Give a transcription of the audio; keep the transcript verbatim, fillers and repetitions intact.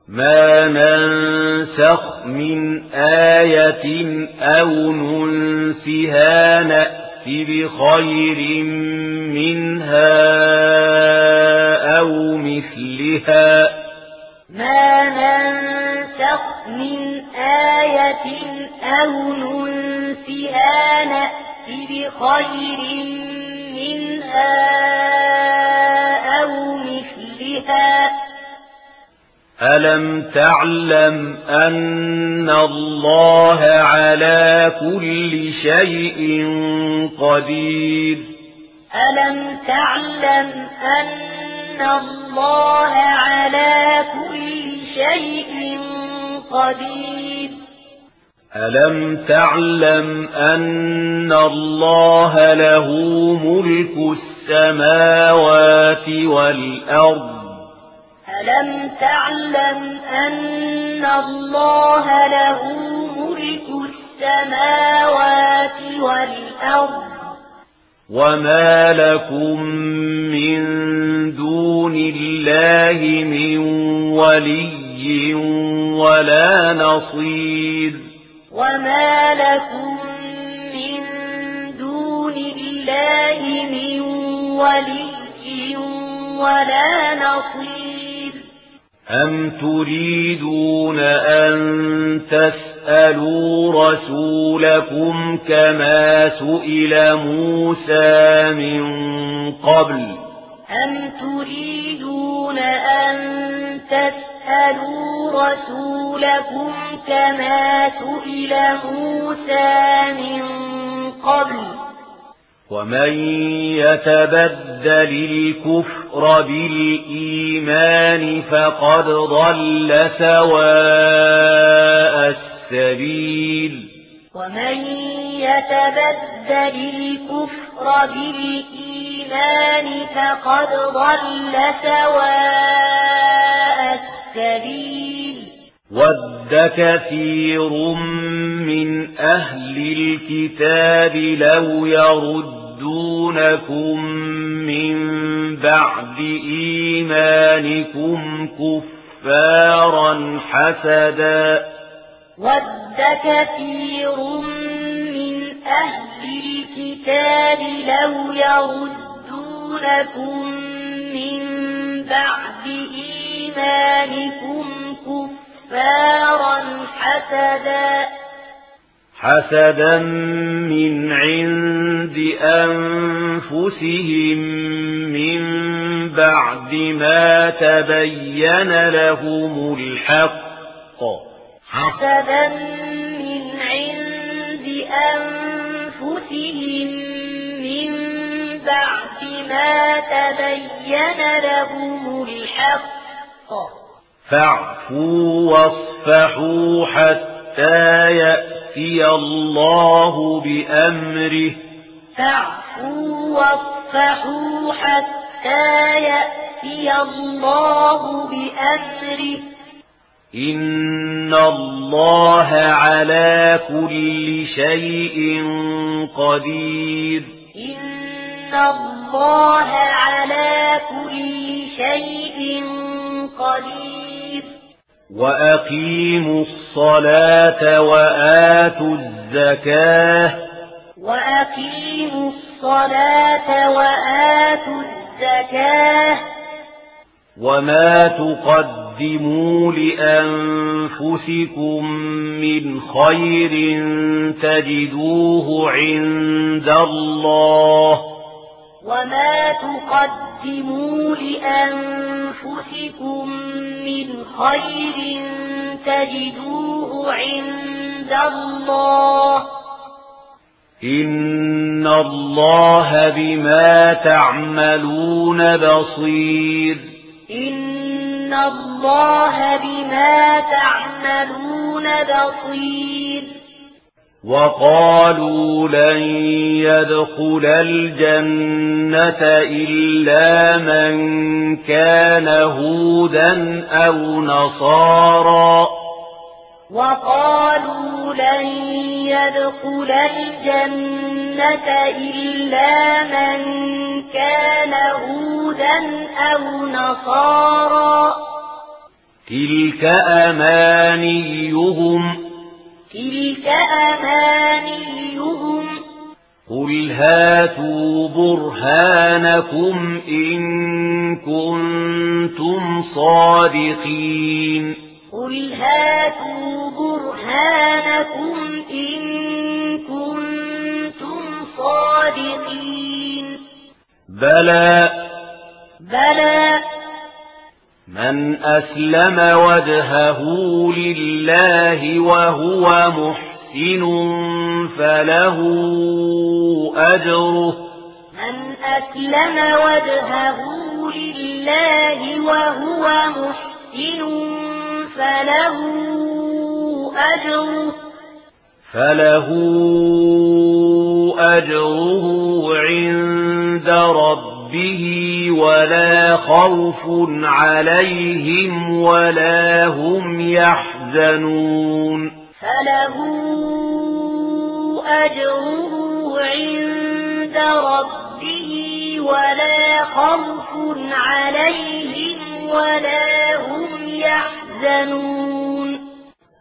ما ننسخ من آية أو ننسها نأت بخير منها أو مثلها ما ننسخ من آية أو ننسها نأت بخير منها أو مثلها ألم تعلم أن الله على كل شيء قدير ألم تعلم أن الله على كل شيء قدير ألم تعلم أن الله له ملك السماوات والأرض ألم تعلم أن الله له ملك السماوات والأرض وما لكم من دون الله من ولي ولا نصير وما لكم من دون الله من ولي ولا نصير أم تريدون أن تسألوا رسولكم كما سئل موسى من قبل أم تريدون أن تسألوا رسولكم كما سئل موسى من قبل ومن يتبدل الكفر بالإيمان فقد ضل سواء السبيل ومن يتبدل الكفر بالإيمان فقد ضل سواء السبيل ود كثير من أهل الكتاب لو يردونكم من بعد إيمانكم كفارا حسدا ود كثير من أهل الكتاب لو يردونكم من بعد إيمانكم كفارا حسدا حسدا من عند أنفسهم من بعد ما تبين لهم الحق حسدا من عند أنفسهم من بعد ما تبين لهم الحق فاعفوا واصفحوا حتى يأتي الله بأمره فاعفوا واصفحوا حتى يأتي الله بأمره إن الله على كل شيء قدير إن الله على كل شيء قدير وأقيموا الصلاة وآتوا الزكاة وأقيموا الصلاة وآتوا الزكاة وما تقدموا لأنفسكم من خير تجدوه عند الله وما تقدموا لأنفسكم من خير تجدوه عند الله إن الله بما تعملون بصير إن الله بما تعملون بصير وقالوا لن يدخل الجنة إلا من كان هودا أو نصارى وقالوا لن يدخل الجنة إلا من كان هودا أو نصارى تلك أمانيهم تلك أمانيهم قل هاتوا برهانكم إن كنتم صادقين قل هاتوا برهانكم إن كنتم صادقين بلى بلى من أسلم وجهه لله وهو محسن فله أجره من أسلم وجهه لله وهو محسن فله أجره فله أجره عند ربه ولا خوف عليهم ولا هم يحزنون فله أجره عند ربه ولا خوف عليهم ولا هم يحزنون